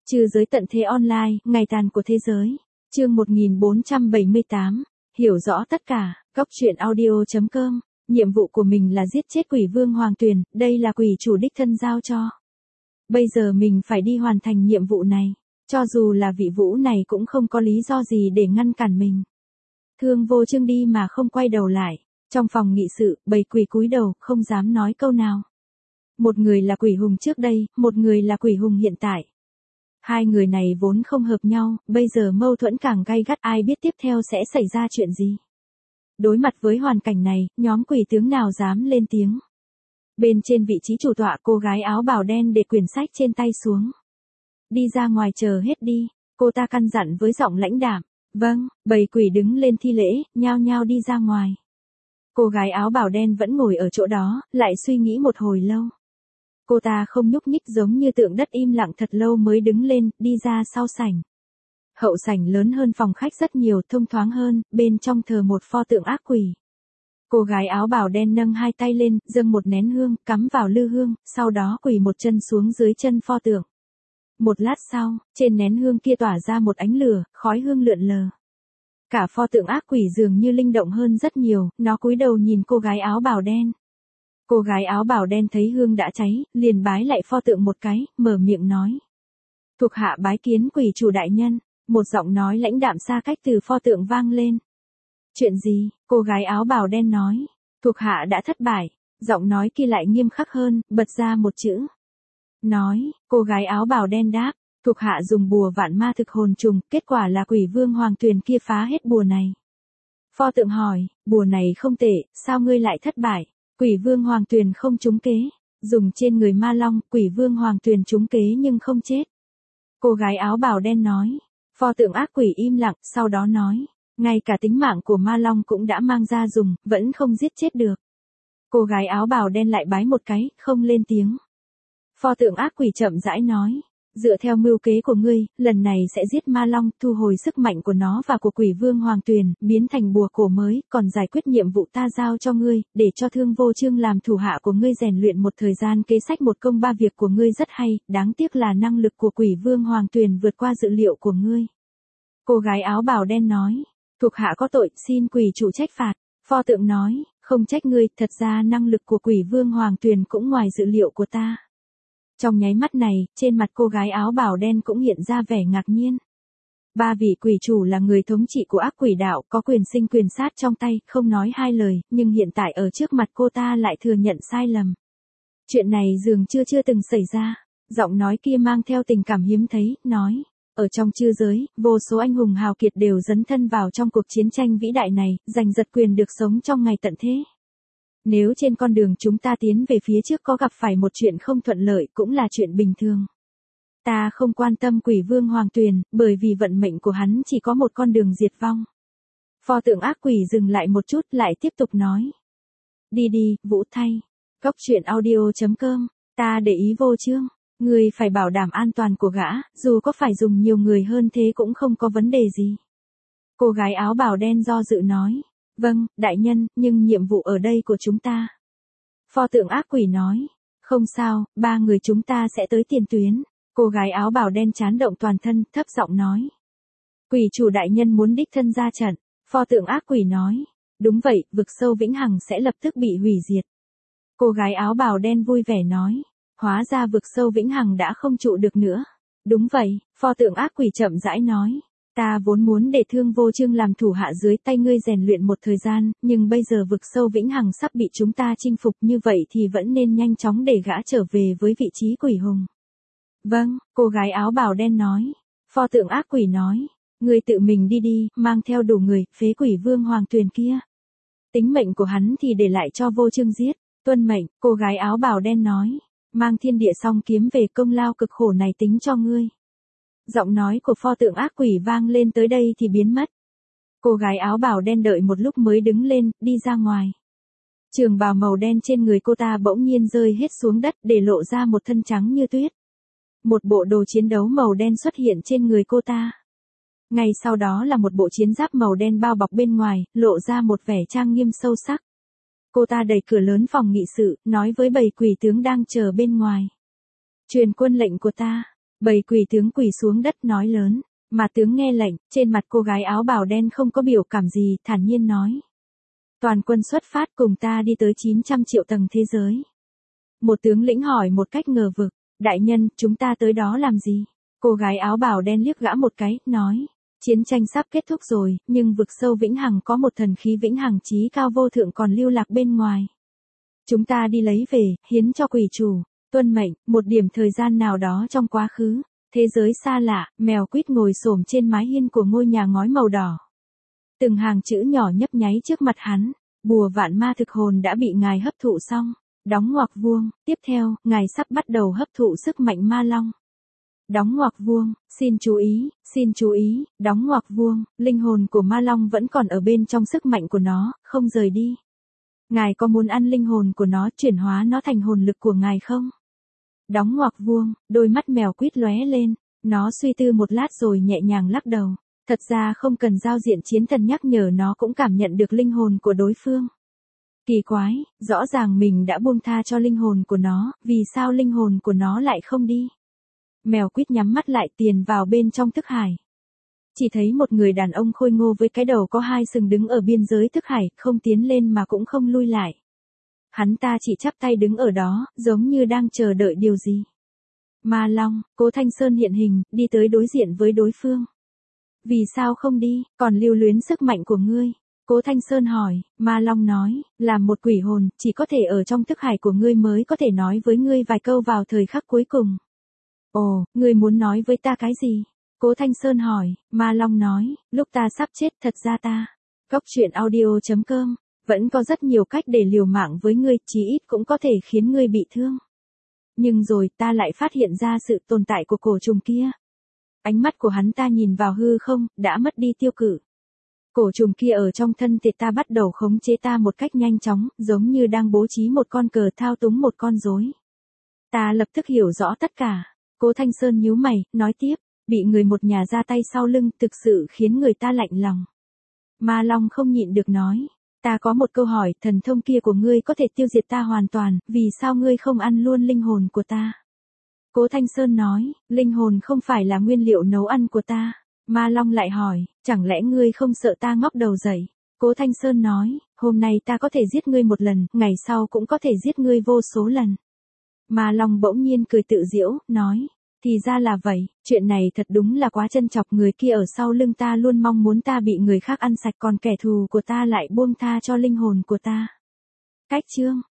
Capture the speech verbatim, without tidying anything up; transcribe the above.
Trừ giới tận thế online, ngày tàn của thế giới. Chương một nghìn bốn trăm bảy mươi tám. Hiểu rõ tất cả, góc truyện audio chấm com. Nhiệm vụ của mình là giết chết quỷ vương Hoàng Tuyền, đây là quỷ chủ đích thân giao cho. Bây giờ mình phải đi hoàn thành nhiệm vụ này. Cho dù là vị vũ này cũng không có lý do gì để ngăn cản mình. Thương Vô Chương đi mà không quay đầu lại. Trong phòng nghị sự, bầy quỷ cúi đầu, không dám nói câu nào. Một người là quỷ hùng trước đây, một người là quỷ hùng hiện tại. Hai người này vốn không hợp nhau, bây giờ mâu thuẫn càng gay gắt, ai biết tiếp theo sẽ xảy ra chuyện gì. Đối mặt với hoàn cảnh này, nhóm quỷ tướng nào dám lên tiếng. Bên trên vị trí chủ tọa, cô gái áo bào đen để quyển sách trên tay xuống. Đi ra ngoài chờ hết đi, cô ta căn dặn với giọng lãnh đạm. Vâng, bầy quỷ đứng lên thi lễ, nhao nhao đi ra ngoài. Cô gái áo bào đen vẫn ngồi ở chỗ đó, lại suy nghĩ một hồi lâu. Cô ta không nhúc nhích, giống như tượng đất, im lặng thật lâu mới đứng lên, đi ra sau sảnh. Hậu sảnh lớn hơn phòng khách rất nhiều, thông thoáng hơn, bên trong thờ một pho tượng ác quỷ. Cô gái áo bào đen nâng hai tay lên, dâng một nén hương, cắm vào lư hương, sau đó quỳ một chân xuống dưới chân pho tượng. Một lát sau, trên nén hương kia tỏa ra một ánh lửa, khói hương lượn lờ. Cả pho tượng ác quỷ dường như linh động hơn rất nhiều, nó cúi đầu nhìn cô gái áo bào đen. Cô gái áo bào đen thấy hương đã cháy, liền bái lại pho tượng một cái, mở miệng nói. Thuộc hạ bái kiến quỷ chủ đại nhân, một giọng nói lãnh đạm xa cách từ pho tượng vang lên. Chuyện gì? Cô gái áo bào đen nói. Thuộc hạ đã thất bại, giọng nói kia lại nghiêm khắc hơn, bật ra một chữ. Nói, cô gái áo bào đen đáp, thuộc hạ dùng bùa vạn ma thực hồn trùng, kết quả là quỷ vương Hoàng Tuyền kia phá hết bùa này. Pho tượng hỏi, bùa này không tệ, sao ngươi lại thất bại? Quỷ vương Hoàng Tuyền không trúng kế, dùng trên người ma long, quỷ vương Hoàng Tuyền trúng kế nhưng không chết. Cô gái áo bào đen nói, pho tượng ác quỷ im lặng, sau đó nói, ngay cả tính mạng của ma long cũng đã mang ra dùng, vẫn không giết chết được. Cô gái áo bào đen lại bái một cái, không lên tiếng. Pho tượng ác quỷ chậm rãi nói, dựa theo mưu kế của ngươi, lần này sẽ giết ma long, thu hồi sức mạnh của nó và của quỷ vương Hoàng Tuyền, biến thành bùa cổ mới, còn giải quyết nhiệm vụ ta giao cho ngươi, để cho Thương Vô Chương làm thủ hạ của ngươi rèn luyện một thời gian. Kế sách một công ba việc của ngươi rất hay, đáng tiếc là năng lực của quỷ vương Hoàng Tuyền vượt qua dự liệu của ngươi. Cô gái áo bào đen nói, thuộc hạ có tội, xin quỷ chủ trách phạt. Pho tượng nói, không trách ngươi, thật ra năng lực của quỷ vương Hoàng Tuyền cũng ngoài dự liệu của ta. Trong nháy mắt này, trên mặt cô gái áo bào đen cũng hiện ra vẻ ngạc nhiên. Ba vị quỷ chủ là người thống trị của ác quỷ đạo, có quyền sinh quyền sát trong tay, không nói hai lời, nhưng hiện tại ở trước mặt cô ta lại thừa nhận sai lầm. Chuyện này dường chưa chưa từng xảy ra. Giọng nói kia mang theo tình cảm hiếm thấy, nói, ở trong chư giới, vô số anh hùng hào kiệt đều dấn thân vào trong cuộc chiến tranh vĩ đại này, giành giật quyền được sống trong ngày tận thế. Nếu trên con đường chúng ta tiến về phía trước có gặp phải một chuyện không thuận lợi cũng là chuyện bình thường. Ta không quan tâm quỷ vương Hoàng Tuyền, bởi vì vận mệnh của hắn chỉ có một con đường diệt vong. Pho tượng ác quỷ dừng lại một chút, lại tiếp tục nói. Đi đi, Vũ thay. Góc truyện audio chấm com, ta để ý Vô Chương. Người phải bảo đảm an toàn của gã, dù có phải dùng nhiều người hơn thế cũng không có vấn đề gì. Cô gái áo bào đen do dự nói. Vâng, đại nhân, nhưng nhiệm vụ ở đây của chúng ta. Pho tượng ác quỷ nói. Không sao, ba người chúng ta sẽ tới tiền tuyến. Cô gái áo bào đen chán động toàn thân, thấp giọng nói. Quỷ chủ đại nhân muốn đích thân ra trận. Pho tượng ác quỷ nói. Đúng vậy, vực sâu vĩnh hằng sẽ lập tức bị hủy diệt. Cô gái áo bào đen vui vẻ nói. Hóa ra vực sâu vĩnh hằng đã không trụ được nữa. Đúng vậy, pho tượng ác quỷ chậm rãi nói. Ta vốn muốn để Thương Vô Chương làm thủ hạ dưới tay ngươi rèn luyện một thời gian, nhưng bây giờ vực sâu vĩnh hằng sắp bị chúng ta chinh phục, như vậy thì vẫn nên nhanh chóng để gã trở về với vị trí quỷ hùng. Vâng, cô gái áo bào đen nói. Pho tượng ác quỷ nói. Ngươi tự mình đi đi, mang theo đủ người, phế quỷ vương Hoàng Tuyền kia. Tính mệnh của hắn thì để lại cho Vô Chương giết. Tuân mệnh, cô gái áo bào đen nói. Mang thiên địa song kiếm về, công lao cực khổ này tính cho ngươi. Giọng nói của pho tượng ác quỷ vang lên tới đây thì biến mất. Cô gái áo bào đen đợi một lúc mới đứng lên, đi ra ngoài. Trường bào màu đen trên người cô ta bỗng nhiên rơi hết xuống đất để lộ ra một thân trắng như tuyết. Một bộ đồ chiến đấu màu đen xuất hiện trên người cô ta. Ngay sau đó là một bộ chiến giáp màu đen bao bọc bên ngoài, lộ ra một vẻ trang nghiêm sâu sắc. Cô ta đẩy cửa lớn phòng nghị sự, nói với bầy quỷ tướng đang chờ bên ngoài. Truyền quân lệnh của ta. Bầy quỷ tướng quỳ xuống đất nói lớn, mà tướng nghe lệnh, trên mặt cô gái áo bào đen không có biểu cảm gì, thản nhiên nói. Toàn quân xuất phát cùng ta đi tới chín trăm triệu tầng thế giới. Một tướng lĩnh hỏi một cách ngờ vực, đại nhân, chúng ta tới đó làm gì? Cô gái áo bào đen liếc gã một cái, nói, chiến tranh sắp kết thúc rồi, nhưng vực sâu vĩnh hằng có một thần khí vĩnh hằng chí cao vô thượng còn lưu lạc bên ngoài. Chúng ta đi lấy về, hiến cho quỷ chủ, tuân mệnh, một điểm thời gian nào đó trong quá khứ, thế giới xa lạ, mèo quýt ngồi xổm trên mái hiên của ngôi nhà ngói màu đỏ. Từng hàng chữ nhỏ nhấp nháy trước mặt hắn, bùa vạn ma thực hồn đã bị ngài hấp thụ xong, đóng ngoặc vuông, tiếp theo, ngài sắp bắt đầu hấp thụ sức mạnh ma long. Đóng ngoặc vuông, xin chú ý, xin chú ý, đóng ngoặc vuông, linh hồn của ma long vẫn còn ở bên trong sức mạnh của nó, không rời đi. Ngài có muốn ăn linh hồn của nó, chuyển hóa nó thành hồn lực của ngài không? Đóng ngoặc vuông, đôi mắt mèo quýt lóe lên, nó suy tư một lát rồi nhẹ nhàng lắc đầu. Thật ra không cần giao diện chiến thần nhắc nhở nó cũng cảm nhận được linh hồn của đối phương. Kỳ quái, rõ ràng mình đã buông tha cho linh hồn của nó, vì sao linh hồn của nó lại không đi? Mèo quýt nhắm mắt lại tiền vào bên trong thức hải. Chỉ thấy một người đàn ông khôi ngô với cái đầu có hai sừng đứng ở biên giới thức hải, không tiến lên mà cũng không lui lại. Hắn ta chỉ chắp tay đứng ở đó, giống như đang chờ đợi điều gì. Ma Long, Cố Thanh Sơn hiện hình, đi tới đối diện với đối phương. Vì sao không đi, còn lưu luyến sức mạnh của ngươi? Cố Thanh Sơn hỏi, Ma Long nói, là một quỷ hồn, chỉ có thể ở trong thức hải của ngươi mới có thể nói với ngươi vài câu vào thời khắc cuối cùng. Ồ, ngươi muốn nói với ta cái gì? Cố Thanh Sơn hỏi, Ma Long nói, lúc ta sắp chết thật ra ta. Góc truyện audio chấm com, vẫn có rất nhiều cách để liều mạng với ngươi, chí ít cũng có thể khiến ngươi bị thương. Nhưng rồi ta lại phát hiện ra sự tồn tại của cổ trùng kia. Ánh mắt của hắn ta nhìn vào hư không, đã mất đi tiêu cự. Cổ trùng kia ở trong thân thể ta bắt đầu khống chế ta một cách nhanh chóng, giống như đang bố trí một con cờ thao túng một con rối. Ta lập tức hiểu rõ tất cả. Cố Thanh Sơn nhíu mày, nói tiếp, bị người một nhà ra tay sau lưng thực sự khiến người ta lạnh lòng. Ma Long không nhịn được nói, ta có một câu hỏi, thần thông kia của ngươi có thể tiêu diệt ta hoàn toàn, vì sao ngươi không ăn luôn linh hồn của ta? Cố Thanh Sơn nói, linh hồn không phải là nguyên liệu nấu ăn của ta. Ma Long lại hỏi, chẳng lẽ ngươi không sợ ta ngóc đầu dậy? Cố Thanh Sơn nói, hôm nay ta có thể giết ngươi một lần, ngày sau cũng có thể giết ngươi vô số lần. Ma Long bỗng nhiên cười tự giễu, nói, thì ra là vậy, chuyện này thật đúng là quá trân trọng, người kia ở sau lưng ta luôn mong muốn ta bị người khác ăn sạch, còn kẻ thù của ta lại buông tha cho linh hồn của ta. Cách chương